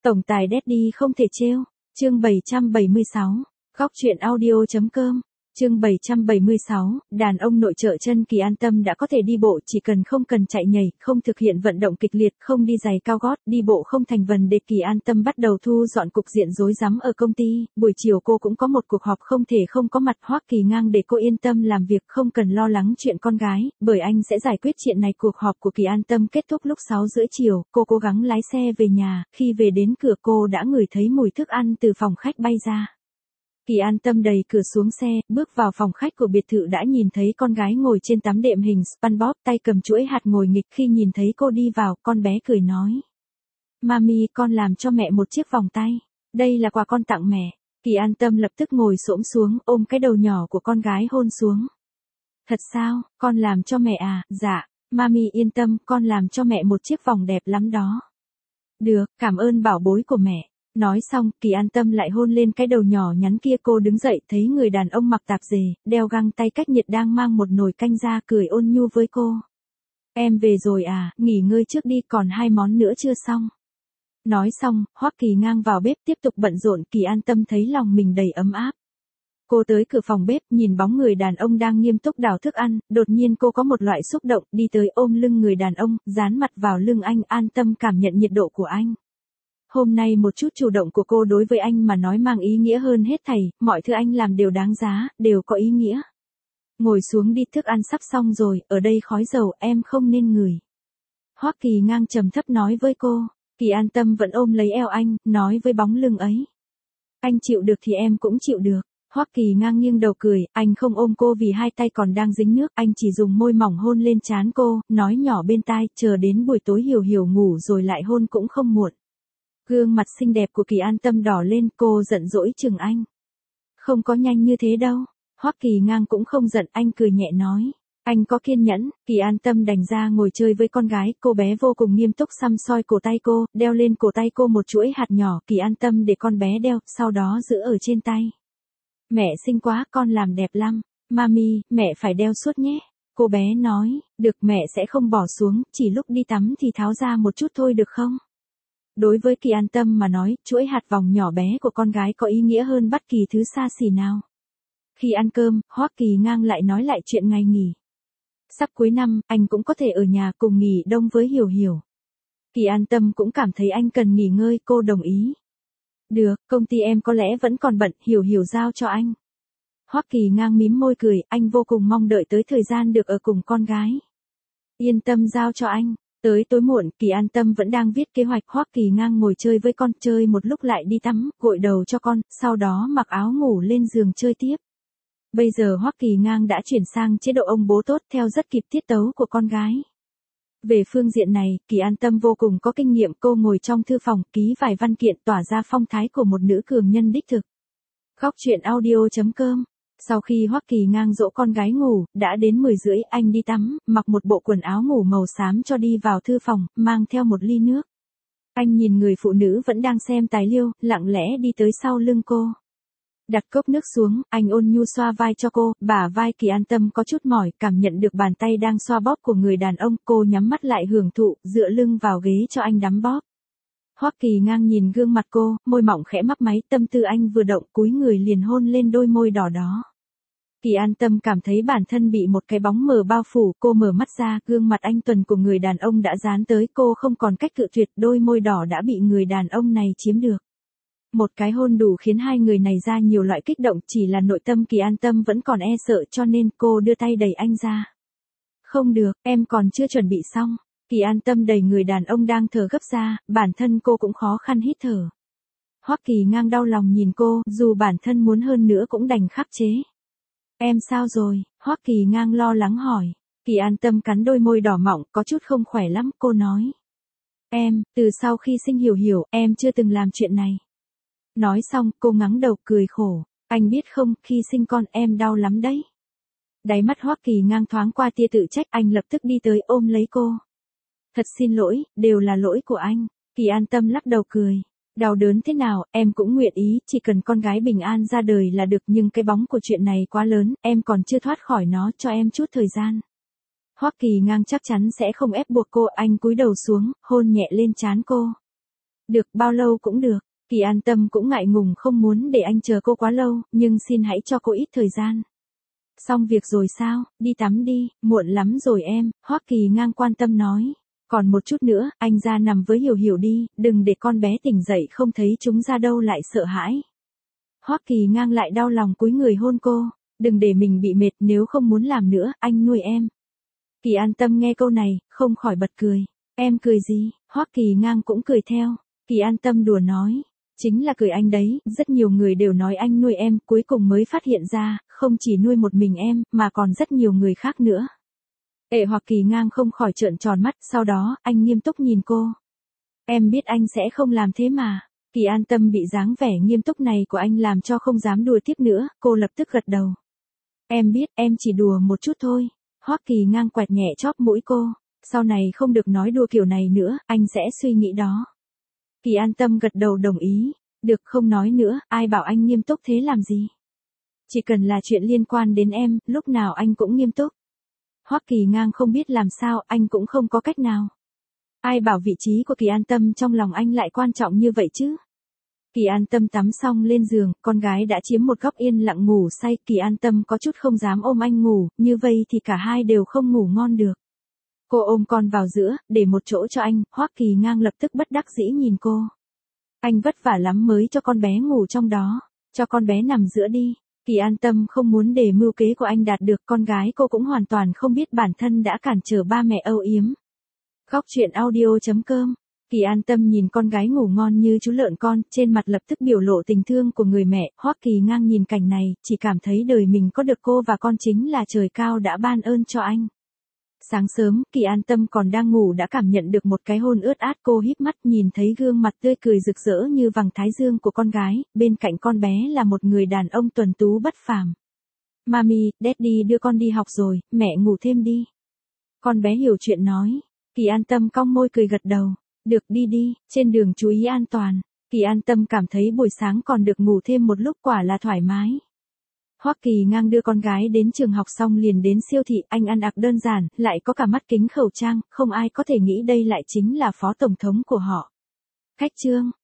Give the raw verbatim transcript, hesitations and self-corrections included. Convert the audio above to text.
Tổng tài Daddy không thể trêu. Chương bảy trăm bảy mươi sáu. Góc truyện audio.com. Chương bảy trăm bảy mươi sáu, đàn ông nội trợ chân Kỳ An Tâm đã có thể đi bộ, chỉ cần không cần chạy nhảy, không thực hiện vận động kịch liệt, không đi giày cao gót, đi bộ không thành vấn đề. Kỳ An Tâm bắt đầu thu dọn cục diện rối rắm ở công ty, buổi chiều cô cũng có một cuộc họp không thể không có mặt. Hoắc Kỳ Ngang để cô yên tâm làm việc, không cần lo lắng chuyện con gái, bởi anh sẽ giải quyết chuyện này. Cuộc họp của Kỳ An Tâm kết thúc lúc sáu rưỡi chiều, cô cố gắng lái xe về nhà, khi về đến cửa cô đã ngửi thấy mùi thức ăn từ phòng khách bay ra. Kỳ An Tâm đẩy cửa xuống xe, bước vào phòng khách của biệt thự đã nhìn thấy con gái ngồi trên tấm đệm hình SpongeBob, tay cầm chuỗi hạt ngồi nghịch. Khi nhìn thấy cô đi vào, con bé cười nói: "Mami, con làm cho mẹ một chiếc vòng tay. Đây là quà con tặng mẹ." Kỳ An Tâm lập tức ngồi xổm xuống, ôm cái đầu nhỏ của con gái hôn xuống. "Thật sao, con làm cho mẹ à?" "Dạ, Mami yên tâm, con làm cho mẹ một chiếc vòng đẹp lắm đó." "Được, cảm ơn bảo bối của mẹ." Nói xong, Kỳ An Tâm lại hôn lên cái đầu nhỏ nhắn kia. Cô đứng dậy, thấy người đàn ông mặc tạp dề, đeo găng tay cách nhiệt đang mang một nồi canh ra, cười ôn nhu với cô. "Em về rồi à, nghỉ ngơi trước đi, còn hai món nữa chưa xong." Nói xong, Hoắc Kỳ Ngang vào bếp tiếp tục bận rộn. Kỳ An Tâm thấy lòng mình đầy ấm áp. Cô tới cửa phòng bếp, nhìn bóng người đàn ông đang nghiêm túc đảo thức ăn, đột nhiên cô có một loại xúc động, đi tới ôm lưng người đàn ông, dán mặt vào lưng anh. An Tâm cảm nhận nhiệt độ của anh. Hôm nay một chút chủ động của cô đối với anh mà nói mang ý nghĩa hơn hết thảy, mọi thứ anh làm đều đáng giá, đều có ý nghĩa. "Ngồi xuống đi, thức ăn sắp xong rồi, ở đây khói dầu, em không nên ngửi." Hoắc Kỳ Ngang trầm thấp nói với cô. Kỳ An Tâm vẫn ôm lấy eo anh, nói với bóng lưng ấy: "Anh chịu được thì em cũng chịu được." Hoắc Kỳ Ngang nghiêng đầu cười, anh không ôm cô vì hai tay còn đang dính nước, anh chỉ dùng môi mỏng hôn lên trán cô, nói nhỏ bên tai, chờ đến buổi tối Hiểu Hiểu ngủ rồi lại hôn cũng không muộn. Gương mặt xinh đẹp của Kỳ An Tâm đỏ lên, cô giận dỗi chừng anh. "Không có nhanh như thế đâu." Hoắc Kỳ Ngang cũng không giận, anh cười nhẹ nói: "Anh có kiên nhẫn." Kỳ An Tâm đành ra ngồi chơi với con gái, cô bé vô cùng nghiêm túc xăm soi cổ tay cô, đeo lên cổ tay cô một chuỗi hạt nhỏ. Kỳ An Tâm để con bé đeo, sau đó giữ ở trên tay. "Mẹ xinh quá, con làm đẹp lắm. Mami, mẹ phải đeo suốt nhé." Cô bé nói: "Được, mẹ sẽ không bỏ xuống, chỉ lúc đi tắm thì tháo ra một chút thôi được không?" Đối với Kỳ An Tâm mà nói, chuỗi hạt vòng nhỏ bé của con gái có ý nghĩa hơn bất kỳ thứ xa xỉ nào. Khi ăn cơm, Hoắc Kỳ Ngang lại nói lại chuyện ngày nghỉ. Sắp cuối năm, anh cũng có thể ở nhà cùng nghỉ đông với Hiểu Hiểu. Kỳ An Tâm cũng cảm thấy anh cần nghỉ ngơi, cô đồng ý. "Được, công ty em có lẽ vẫn còn bận, Hiểu Hiểu giao cho anh." Hoắc Kỳ Ngang mím môi cười, anh vô cùng mong đợi tới thời gian được ở cùng con gái. "Yên tâm, giao cho anh." Tới tối muộn, Kỳ An Tâm vẫn đang viết kế hoạch. Hoắc Kỳ Ngang ngồi chơi với con, chơi một lúc lại đi tắm, gội đầu cho con, sau đó mặc áo ngủ lên giường chơi tiếp. Bây giờ Hoắc Kỳ Ngang đã chuyển sang chế độ ông bố tốt, theo rất kịp tiết tấu của con gái. Về phương diện này, Kỳ An Tâm vô cùng có kinh nghiệm. Cô ngồi trong thư phòng, ký vài văn kiện, tỏa ra phong thái của một nữ cường nhân đích thực. Góc truyện audio.com. Sau khi Hoắc Kỳ Ngang dỗ con gái ngủ, đã đến mười rưỡi, anh đi tắm, mặc một bộ quần áo ngủ màu xám cho đi vào thư phòng, mang theo một ly nước. Anh nhìn người phụ nữ vẫn đang xem tài liệu, lặng lẽ đi tới sau lưng cô. Đặt cốc nước xuống, anh ôn nhu xoa vai cho cô, bả vai Kỳ An Tâm có chút mỏi, cảm nhận được bàn tay đang xoa bóp của người đàn ông, cô nhắm mắt lại hưởng thụ, dựa lưng vào ghế cho anh đắm bóp. Hoắc Kỳ Ngang nhìn gương mặt cô, môi mỏng khẽ mấp máy, tâm tư anh vừa động, cúi người liền hôn lên đôi môi đỏ đó. Kỳ An Tâm cảm thấy bản thân bị một cái bóng mờ bao phủ, cô mở mắt ra, gương mặt anh tuấn của người đàn ông đã dán tới, cô không còn cách cự tuyệt, đôi môi đỏ đã bị người đàn ông này chiếm được. Một cái hôn đủ khiến hai người này ra nhiều loại kích động, chỉ là nội tâm Kỳ An Tâm vẫn còn e sợ cho nên cô đưa tay đẩy anh ra. "Không được, em còn chưa chuẩn bị xong." Kỳ An Tâm đẩy người đàn ông đang thở gấp ra, bản thân cô cũng khó khăn hít thở. Hoắc Kỳ Ngang đau lòng nhìn cô, dù bản thân muốn hơn nữa cũng đành khắc chế. "Em sao rồi?" Hoắc Kỳ Ngang lo lắng hỏi. Kỳ An Tâm cắn đôi môi đỏ mọng, có chút không khỏe lắm, cô nói: "Em, từ sau khi sinh Hiểu Hiểu, em chưa từng làm chuyện này." Nói xong, cô ngắng đầu cười khổ. "Anh biết không, khi sinh con em đau lắm đấy." Đáy mắt Hoắc Kỳ Ngang thoáng qua tia tự trách, anh lập tức đi tới ôm lấy cô. "Thật xin lỗi, đều là lỗi của anh." Kỳ An Tâm lắc đầu cười. "Đau đớn thế nào, em cũng nguyện ý, chỉ cần con gái bình an ra đời là được, nhưng cái bóng của chuyện này quá lớn, em còn chưa thoát khỏi nó, cho em chút thời gian." Hoắc Kỳ Ngang chắc chắn sẽ không ép buộc cô, anh cúi đầu xuống, hôn nhẹ lên trán cô. Được, bao lâu cũng được. Kỳ An Tâm cũng ngại ngùng không muốn để anh chờ cô quá lâu, nhưng xin hãy cho cô ít thời gian. Xong việc rồi sao, đi tắm đi, muộn lắm rồi em, Hoắc Kỳ Ngang quan tâm nói. Còn một chút nữa, anh ra nằm với Hiểu Hiểu đi, đừng để con bé tỉnh dậy không thấy chúng ra đâu lại sợ hãi. Hoắc Kỳ Ngang lại đau lòng cúi người hôn cô, đừng để mình bị mệt, nếu không muốn làm nữa, anh nuôi em. Kỳ An Tâm nghe câu này, không khỏi bật cười. Em cười gì? Hoắc Kỳ Ngang cũng cười theo. Kỳ An Tâm đùa nói. Chính là cười anh đấy, rất nhiều người đều nói anh nuôi em, cuối cùng mới phát hiện ra, không chỉ nuôi một mình em, mà còn rất nhiều người khác nữa. Ệ Hoắc Kỳ Ngang không khỏi trợn tròn mắt, sau đó, anh nghiêm túc nhìn cô. Em biết anh sẽ không làm thế mà. Kỳ An Tâm bị dáng vẻ nghiêm túc này của anh làm cho không dám đùa tiếp nữa, cô lập tức gật đầu. Em biết, em chỉ đùa một chút thôi. Hoắc Kỳ Ngang quẹt nhẹ chóp mũi cô. Sau này không được nói đùa kiểu này nữa, anh sẽ suy nghĩ đó. Kỳ An Tâm gật đầu đồng ý. Được, không nói nữa, ai bảo anh nghiêm túc thế làm gì. Chỉ cần là chuyện liên quan đến em, lúc nào anh cũng nghiêm túc. Hoắc Kỳ Ngang không biết làm sao, anh cũng không có cách nào. Ai bảo vị trí của Kỳ An Tâm trong lòng anh lại quan trọng như vậy chứ. Kỳ An Tâm tắm xong lên giường, con gái đã chiếm một góc yên lặng ngủ say, Kỳ An Tâm có chút không dám ôm anh ngủ, như vậy thì cả hai đều không ngủ ngon được. Cô ôm con vào giữa, để một chỗ cho anh, Hoắc Kỳ Ngang lập tức bất đắc dĩ nhìn cô. Anh vất vả lắm mới cho con bé ngủ trong đó, cho con bé nằm giữa đi. Kỳ An Tâm không muốn để mưu kế của anh đạt được, con gái cô cũng hoàn toàn không biết bản thân đã cản trở ba mẹ âu yếm. Góc truyện audio chấm com. Kỳ An Tâm nhìn con gái ngủ ngon như chú lợn con, trên mặt lập tức biểu lộ tình thương của người mẹ. Hoắc Kỳ Ngang nhìn cảnh này, chỉ cảm thấy đời mình có được cô và con chính là trời cao đã ban ơn cho anh. Sáng sớm, Kỳ An Tâm còn đang ngủ đã cảm nhận được một cái hôn ướt át, cô híp mắt nhìn thấy gương mặt tươi cười rực rỡ như vầng thái dương của con gái, bên cạnh con bé là một người đàn ông tuấn tú bất phàm. Mami, Daddy đưa con đi học rồi, mẹ ngủ thêm đi. Con bé hiểu chuyện nói. Kỳ An Tâm cong môi cười gật đầu. Được, đi đi, trên đường chú ý an toàn. Kỳ An Tâm cảm thấy buổi sáng còn được ngủ thêm một lúc, quả là thoải mái. Hoắc Kỳ Ngang đưa con gái đến trường học xong liền đến siêu thị, anh ăn mặc đơn giản, lại có cả mắt kính khẩu trang, không ai có thể nghĩ đây lại chính là phó tổng thống của họ. Khách trương,